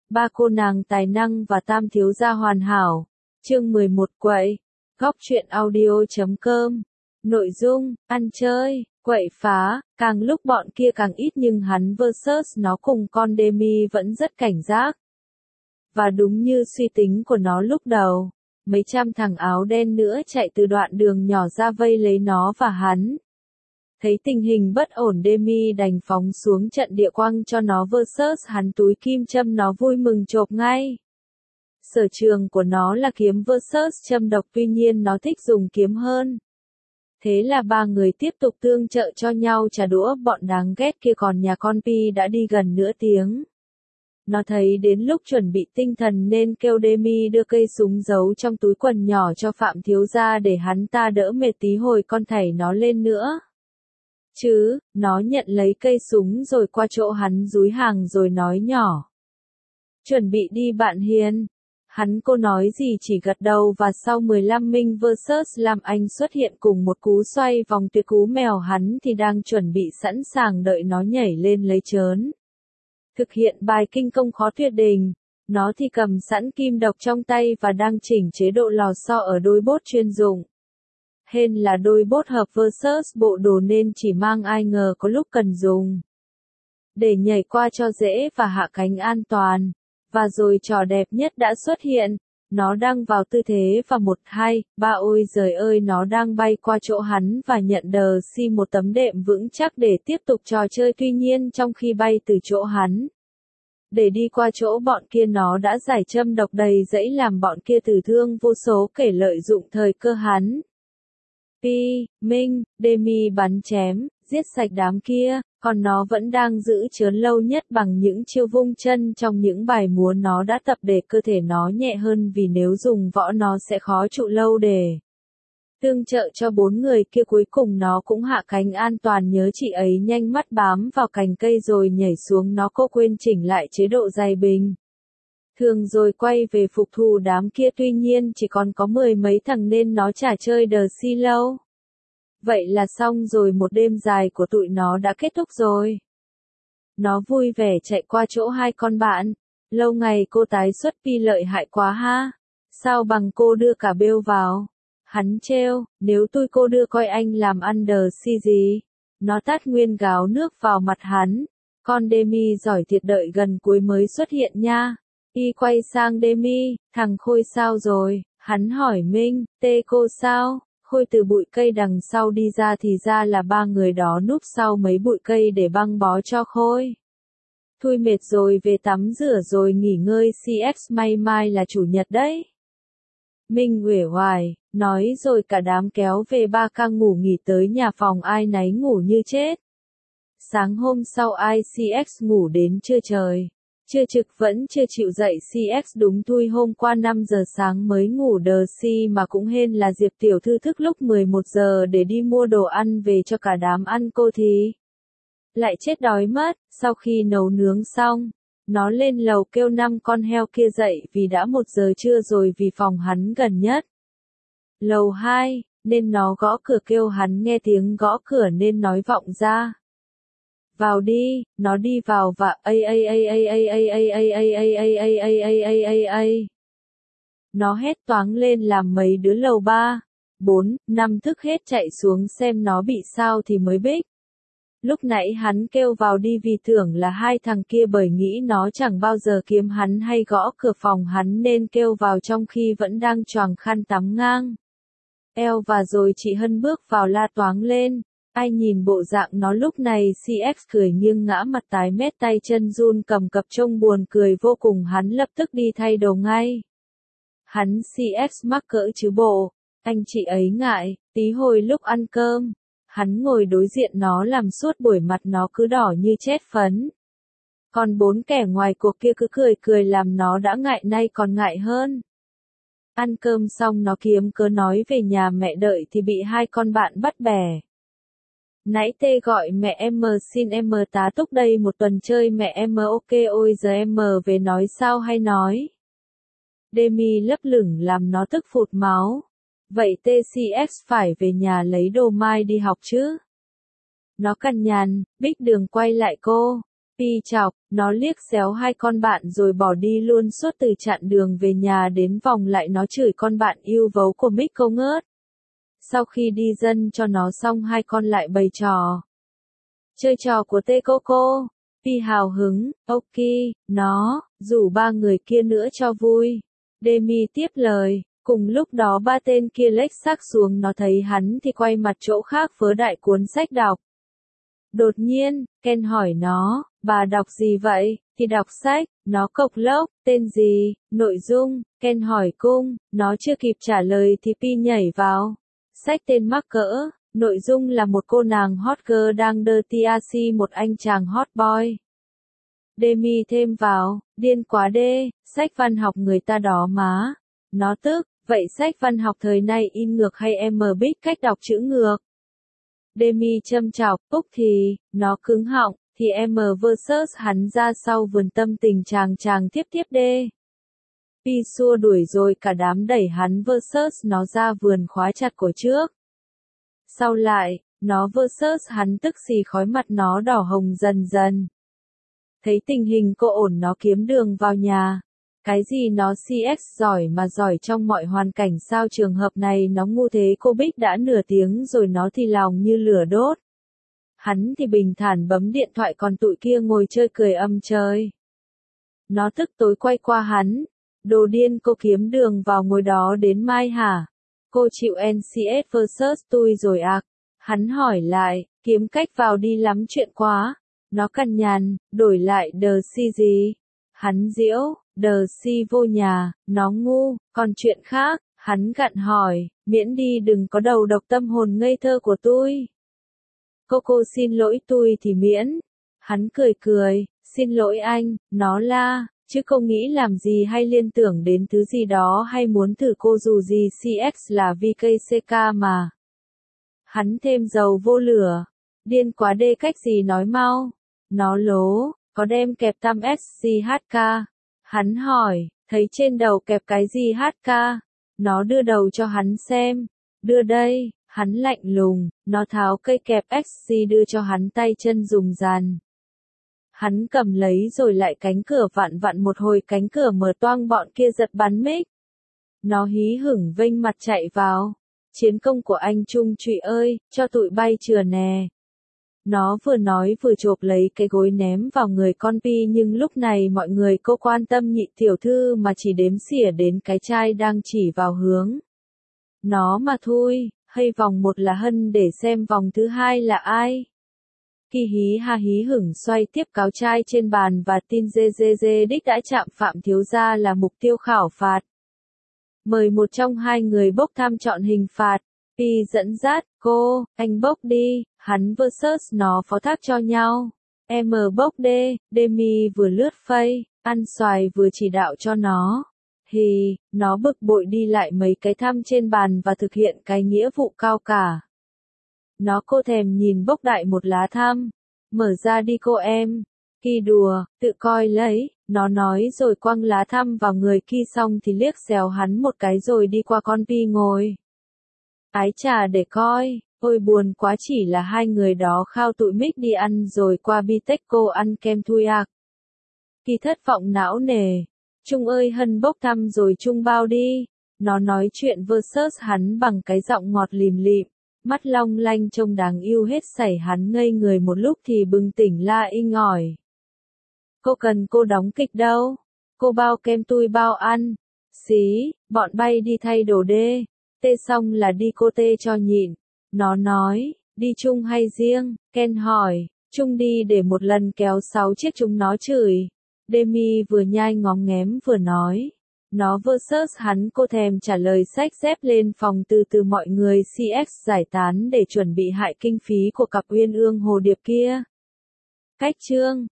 Ba cô nàng tài năng và tam thiếu gia hoàn hảo. Chương 11 quậy. Góc truyện audio.com. Nội dung, ăn chơi, quậy phá, càng lúc bọn kia càng ít nhưng hắn versus nó cùng con Demi vẫn rất cảnh giác. Và đúng như suy tính của nó lúc đầu, mấy trăm thằng áo đen nữa chạy từ đoạn đường nhỏ ra vây lấy nó và hắn. Thấy tình hình bất ổn Demi đành phóng xuống trận địa quăng cho nó versus hắn túi kim châm nó vui mừng chộp ngay. Sở trường của nó là kiếm versus châm độc tuy nhiên nó thích dùng kiếm hơn. Thế là ba người tiếp tục tương trợ cho nhau trả đũa bọn đáng ghét kia còn nhà con Pi đã đi gần nửa tiếng. Nó thấy đến lúc chuẩn bị tinh thần nên kêu Demi đưa cây súng giấu trong túi quần nhỏ cho Phạm thiếu gia để hắn ta đỡ mệt tí hồi con thảy nó lên nữa. Chứ, nó nhận lấy cây súng rồi qua chỗ hắn dúi hàng rồi nói nhỏ. Chuẩn bị đi bạn Hiền. Hắn cô nói gì chỉ gật đầu và sau 15 minh versus Lam Anh xuất hiện cùng một cú xoay vòng tuyệt cú mèo hắn thì đang chuẩn bị sẵn sàng đợi nó nhảy lên lấy trớn. Thực hiện bài kinh công khó tuyệt đình, nó thì cầm sẵn kim độc trong tay và đang chỉnh chế độ lò xo ở đôi bốt chuyên dụng. Hên là đôi bốt hợp versus bộ đồ nên chỉ mang ai ngờ có lúc cần dùng. Để nhảy qua cho dễ và hạ cánh an toàn. Và rồi trò đẹp nhất đã xuất hiện, nó đang vào tư thế và 1, 2, 3 ôi giời ơi nó đang bay qua chỗ hắn và nhận đờ si một tấm đệm vững chắc để tiếp tục trò chơi tuy nhiên trong khi bay từ chỗ hắn. Để đi qua chỗ bọn kia nó đã giải châm độc đầy dẫy làm bọn kia tử thương vô số kể lợi dụng thời cơ hắn. Pi, Minh, Demi bắn chém, giết sạch đám kia, còn nó vẫn đang giữ chớn lâu nhất bằng những chiêu vung chân trong những bài múa nó đã tập để cơ thể nó nhẹ hơn vì nếu dùng võ nó sẽ khó trụ lâu để tương trợ cho 4 người kia cuối cùng nó cũng hạ cánh an toàn nhớ chị ấy nhanh mắt bám vào cành cây rồi nhảy xuống nó cô quên chỉnh lại chế độ dày bình. Thường rồi quay về phục thù đám kia tuy nhiên chỉ còn có 10 mấy thằng nên nó chả chơi đờ si lâu. Vậy là xong rồi một đêm dài của tụi nó đã kết thúc rồi. Nó vui vẻ chạy qua chỗ hai con bạn. Lâu ngày cô tái xuất Pi lợi hại quá ha. Sao bằng cô đưa cả bêu vào. Hắn trêu, nếu tôi cô đưa coi anh làm ăn đờ si gì. Nó tát nguyên gáo nước vào mặt hắn. Con Demi giỏi thiệt đợi gần cuối mới xuất hiện nha. Y quay sang Demi, thằng Khôi sao rồi? Hắn hỏi Minh, tê cô sao? Khôi từ bụi cây đằng sau đi ra thì ra là ba người đó núp sau mấy bụi cây để băng bó cho Khôi. Thui mệt rồi về tắm rửa rồi nghỉ ngơi CX may mai là chủ nhật đấy. Minh uể oải, nói rồi cả đám kéo về ba ca ngủ nghỉ tới nhà phòng ai nấy ngủ như chết. Sáng hôm sau ICX ngủ đến trưa trời. Chưa trực vẫn chưa chịu dậy CX đúng thui hôm qua 5 giờ sáng mới ngủ đờ si mà cũng hên là Diệp tiểu thư thức lúc 11 giờ để đi mua đồ ăn về cho cả đám ăn cô thì lại chết đói mất, sau khi nấu nướng xong, nó lên lầu kêu 5 con heo kia dậy vì đã 1 giờ trưa rồi vì phòng hắn gần nhất. Lầu 2, nên nó gõ cửa kêu hắn nghe tiếng gõ cửa nên nói vọng ra. Vào đi, nó đi vào và nó hét toáng lên làm mấy đứa lầu 3, 4, 5 thức hết chạy xuống xem nó bị sao thì mới bích. Lúc nãy hắn kêu vào đi vì tưởng là hai thằng kia bởi nghĩ nó chẳng bao giờ kiếm hắn hay gõ cửa phòng hắn nên kêu vào trong khi vẫn đang choàng khăn tắm ngang eo và rồi chị Hân bước vào la toáng lên. Ai nhìn bộ dạng nó lúc này CX cười nghiêng ngã mặt tái mét tay chân run cầm cập trông buồn cười vô cùng hắn lập tức đi thay đồ ngay. Hắn CX mắc cỡ chứ bộ, anh chị ấy ngại, tí hồi lúc ăn cơm, hắn ngồi đối diện nó làm suốt buổi mặt nó cứ đỏ như chết phấn. Còn 4 kẻ ngoài cuộc kia cứ cười cười làm nó đã ngại nay còn ngại hơn. Ăn cơm xong nó kiếm cớ nói về nhà mẹ đợi thì bị hai con bạn bắt bẻ. Nãy tê gọi mẹ em xin em tá túc đây một tuần chơi mẹ em ok ôi giờ em về nói sao hay nói. Demi lấp lửng làm nó tức phụt máu. Vậy TCX phải về nhà lấy đồ mai đi học chứ. Nó cằn nhằn, Bích Đường quay lại cô. Pi chọc, nó liếc xéo hai con bạn rồi bỏ đi luôn suốt từ chặng đường về nhà đến vòng lại nó chửi con bạn yêu vấu của Mick không ngớt. Sau khi đi dân cho nó xong hai con lại bày trò. Chơi trò của tê Coco. Pi hào hứng, ok, nó, rủ ba người kia nữa cho vui. Demi tiếp lời, cùng lúc đó ba tên kia lếch xác xuống nó thấy hắn thì quay mặt chỗ khác vớ đại cuốn sách đọc. Đột nhiên, Ken hỏi nó, bà đọc gì vậy? Thì đọc sách, nó cộc lốc, tên gì, nội dung, Ken hỏi cung, nó chưa kịp trả lời thì Pi nhảy vào. Sách tên mắc cỡ, nội dung là một cô nàng hot girl đang dirty một anh chàng hot boy. Demi thêm vào, điên quá đê, sách văn học người ta đó má. Nó tức, vậy sách văn học thời nay in ngược hay em biết cách đọc chữ ngược? Demi châm chọc, Úc thì, nó cứng họng, thì em versus hắn ra sau vườn tâm tình chàng tiếp đê. Pi xua đuổi rồi cả đám đẩy hắn versus nó ra vườn khóa chặt cổ trước. Sau lại, nó versus hắn tức xì khói mặt nó đỏ hồng dần dần. Thấy tình hình cô ổn nó kiếm đường vào nhà. Cái gì nó CX giỏi mà giỏi trong mọi hoàn cảnh sao trường hợp này nó ngu thế cô Bích đã nửa tiếng rồi nó thì lòng như lửa đốt. Hắn thì bình thản bấm điện thoại còn tụi kia ngồi chơi cười âm trời. Nó tức tối quay qua hắn. Đồ điên cô kiếm đường vào ngồi đó đến mai hả? Cô chịu NCS versus tôi rồi à? Hắn hỏi lại, kiếm cách vào đi lắm chuyện quá. Nó cằn nhằn, đổi lại đờ si gì? Hắn giễu, đờ si vô nhà, nó ngu, còn chuyện khác, hắn gặn hỏi, miễn đi đừng có đầu độc tâm hồn ngây thơ của tôi. Cô xin lỗi tôi thì miễn. Hắn cười, xin lỗi anh, nó la, chứ cô nghĩ làm gì hay liên tưởng đến thứ gì đó hay muốn thử cô dù gì CX là VKCK mà. Hắn thêm dầu vô lửa, điên quá đê cách gì nói mau. Nó lố, có đem kẹp tăm SCHK. Hắn hỏi, thấy trên đầu kẹp cái gì HK? Nó đưa đầu cho hắn xem. Đưa đây, hắn lạnh lùng, nó tháo cây kẹp XC đưa cho hắn tay chân dùng dàn. Hắn cầm lấy rồi lại cánh cửa vặn một hồi cánh cửa mở toang bọn kia giật bắn mic. Nó hí hửng vênh mặt chạy vào. Chiến công của anh Trung Trụy ơi, cho tụi bay chừa nè. Nó vừa nói vừa chộp lấy cái gối ném vào người con Pi nhưng lúc này mọi người cô quan tâm nhị tiểu thư mà chỉ đếm xỉa đến cái chai đang chỉ vào hướng. Nó mà thôi, hay vòng một là Hân để xem vòng thứ hai là ai. Kỳ hí ha hí hửng xoay tiếp cáo chai trên bàn và tin dê đích đã chạm Phạm thiếu gia là mục tiêu khảo phạt. Mời một trong hai người bốc thăm chọn hình phạt. Pi dẫn dắt, cô, anh bốc đi, hắn versus nó phó thác cho nhau. Em bốc đê, Demi vừa lướt phây, ăn xoài vừa chỉ đạo cho nó. Nó bực bội đi lại mấy cái thăm trên bàn và thực hiện cái nghĩa vụ cao cả. Nó cô thèm nhìn bốc đại một lá thăm. Mở ra đi cô em. Kỳ đùa, tự coi lấy, nó nói rồi quăng lá thăm vào người Kỳ xong thì liếc xéo hắn một cái rồi đi qua con Pi ngồi. Ái chà để coi, ôi buồn quá chỉ là hai người đó khao tụi Mick đi ăn rồi qua Bitexco ăn kem thui ạc. Kỳ thất vọng não nề. Trung ơi Hân bốc thăm rồi Trung bao đi. Nó nói chuyện versus hắn bằng cái giọng ngọt lìm lịm, mắt long lanh trông đáng yêu hết sảy hắn ngây người một lúc thì bừng tỉnh la inh ỏi. Cô cần cô đóng kịch đâu? Cô bao kem tui bao ăn. Xí, bọn bay đi thay đồ đê. Tê xong là đi cô tê cho nhịn. Nó nói, đi chung hay riêng? Ken hỏi, chung đi để một lần kéo 6 chiếc chúng nó chửi. Demi vừa nhai ngóm nghém vừa nói. Nó versus hắn cô thèm trả lời xách dép lên phòng từ mọi người CX giải tán để chuẩn bị hại kinh phí của cặp uyên ương hồ điệp kia. Cách chương